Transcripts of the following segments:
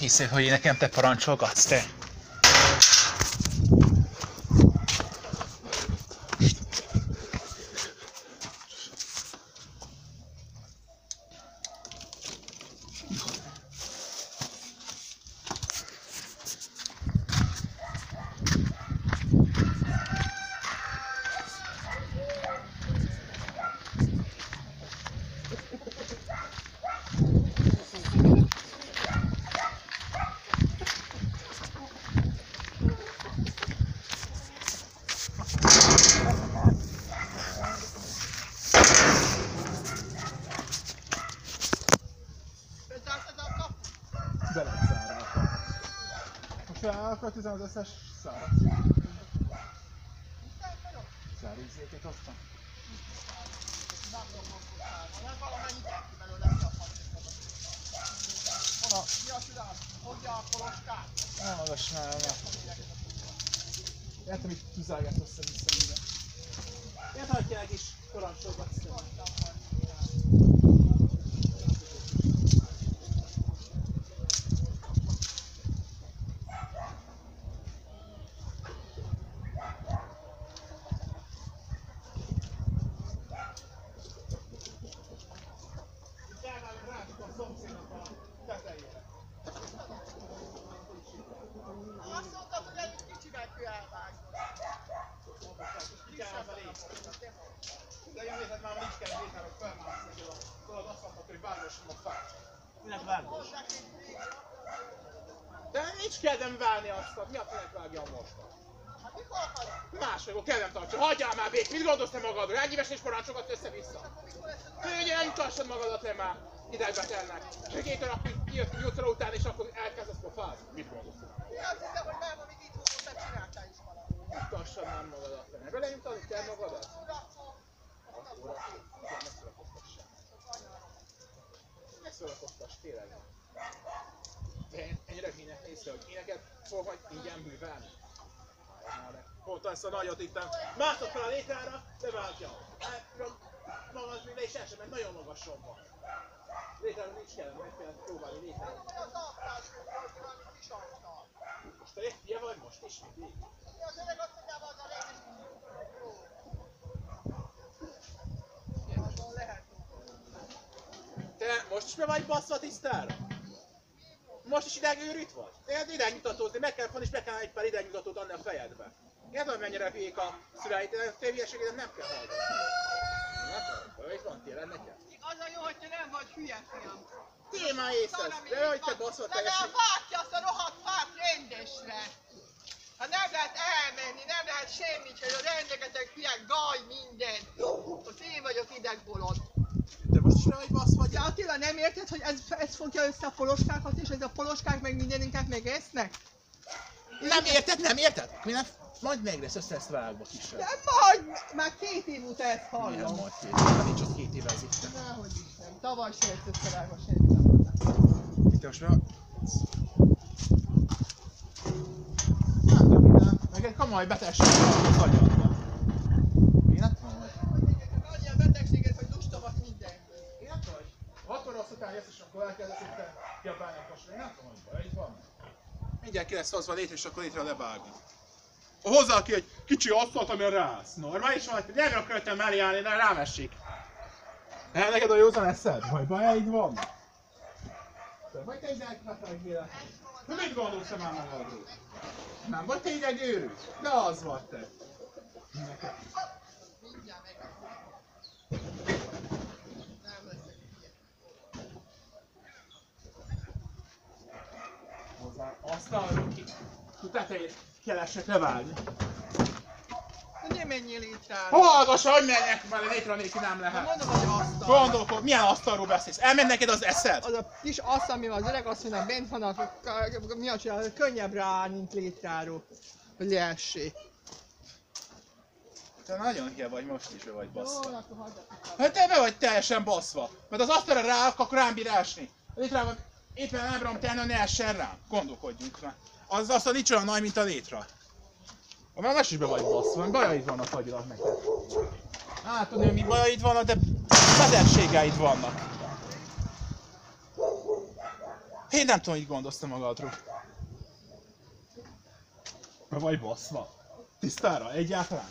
Hiszed, hogy nekem te parancsolgatsz, te? Be lett zárva. Most elakadtizom az összes szárat. Szárízzéket aztán. Elmagas már. Értem, hogy tüzelget össze-vissza minden. Értem, hogy tényleg is parancsolgatsz. Minek vágos? De nincs kedvem válni azt, mi a fenek vágjam most? Hát mikor akarod? Másfél, kedvem tartsa, hagyjál már bék, mit gondolsz te magadról? Ennyi és parancsokat össze-vissza. Ugye eljuttassad magadat le már idegbe tennek. Segítől akkor jött 8 óra után és akkor elkezdesz pofázni. Mit gondolsz? Azt hiszem, hogy már amíg itt húzott, nem csináltál is valamit. Juttassad már magadat le. Belejutani kell magadat? Akkor ne szórakoztass sem. Ne szórakoztass, tényleg. De én ennyire hínek észre, hogy éneket fog majd ingyen művelni. Pont ezt a nagyot itten. Mászott fel a létrára, levágja. Magad még le is esem, mert nagyon magason van. Létrára nincs kellene, meg kellene próbálni létrára. Az asztás, hogy valami kis asztal. Most te ilyen vagy most is mindig? Mi az öreg azt mondjában az a légy, jó. Azon lehet. Te most is be vagy basszva tisztára? Most is idegőrült vagy? Én idegnyugtatózni, meg kell fonni és meg kell egy pár idegnyugtatót adni a fejedbe. Érted, mennyire hülyék a szüleid, de te hülyeségedet nem kell hallgatni. Nem itt van tényleg nekem. Az a jó, hogy te nem vagy hülye, fiam. Témá észhez, de hogy te basszva teljesen. Legalább vágja azt a rohadt fát rendesre. Ha nem lehet elmenni, nem lehet semmit, hogy a rendegeteg hülyek, gaj, minden. Ott én vagyok idegbolond. Te most is nem vagy basszva? De Attila, nem érted, hogy ez fogja össze a poloskákat és ez a poloskák meg mindeninket megesznek? Nem érted, nem érted? Majd meg lesz össze ezt vágva kisebb. De majd, már 2 év óta ezt Milyen hallom. majd 2 év? Nincs ott 2 éve ez itt. Nehogy is nem. Tavaly se jött összevágva semmi. Itt most már... Hát de minden. Meg egy kamaj betegség van az agyadban. Én nem tudom, hogy... Annyi a betegséget, hogy lustavat mindenből. Én nem tudom, hogy 6 óra után jössz és akkor elkezdesz itt kiabálni a pasra. Én nem tudom, hogy baj, itt van. Mindjárt ki lesz hozva létre és akkor létre levágni. Hozzá ki egy kicsi asztalt, ami rász. Normális van, hogy nem akartam mellé állni, de rám esik. Neked a józan eszed? Vagy bajaid van? Vagy te idegmeteg véletlen? De mit gondolsz te már magadról? Nem vagy te idegőrült? De az vagy te. Neked. Mindjárt meg. Nem leszek hülye. Hozzá asztalról ki. Tetejét kelessek levágni. De nem menjél itt rá. Hallgass, hogy menjek, mert létre nélkül nem lehet. Mondom, hogy asztal. Gondolkod, milyen asztalról beszélsz? Elmegy neked az eszed? Az a kis asztal, ami az öreg asszonynak bent van, mi a csinál, könnyebb ráállni, mint létráról. Hogy leessék. Te nagyon hülye vagy, most is be vagy basszva. Jó, akkor hagyjatok. Hát te be vagy teljesen basszva. Mert az asztalra ráak, akkor rám bír esni. Létrában éppen nem bírom tenni, hogy ne essen rám. Gondolkodjunk rá. Az asztal nincs olyan nagy, mint a létra. Már most is be vagy basszva, bajaid vannak agyilag neked. Hát tudni, hogy mi bajaid vannak, de betegségeid vannak. Én nem tudom, hogy gondozta magadról. Be vagy baszva? Tisztára? Egyáltalán?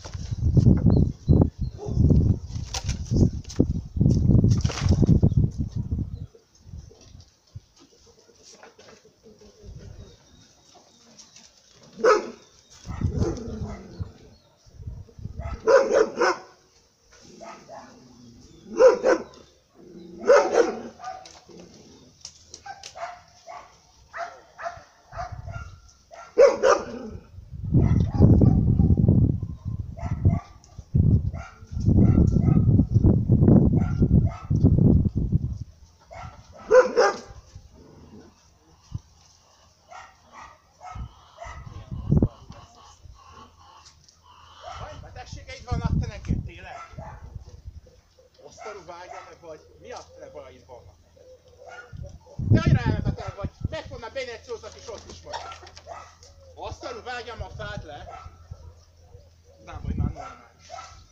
Betegségeid vannak te neked, tényleg? Osztarú vágya vagy? Mi a te bajaid vannak? Te annyira elmebeteg vagy, megfog már Beneciózat is ott is vagy. Osztarú vágjam a fát le. Nem vagy már normális.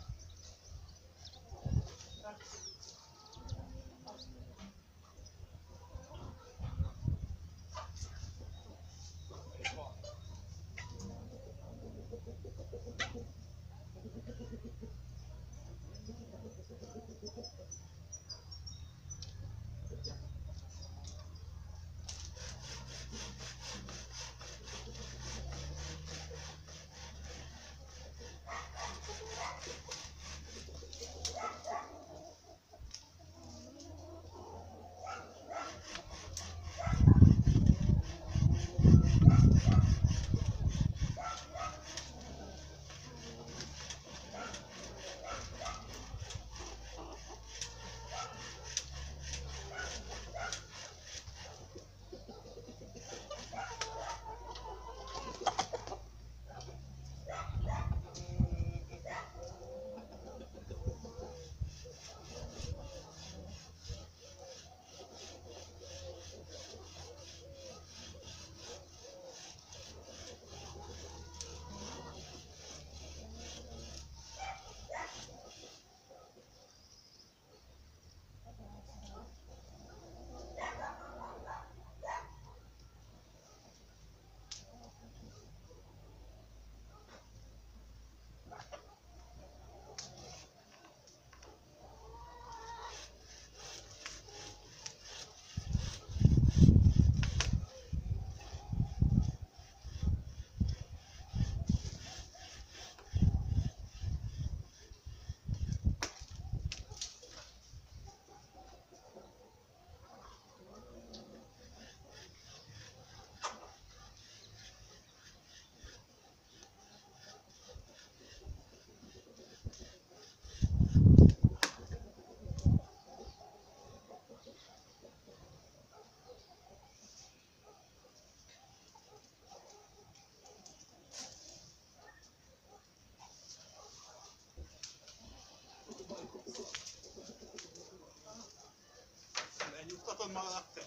Lenyugtatod magadat te?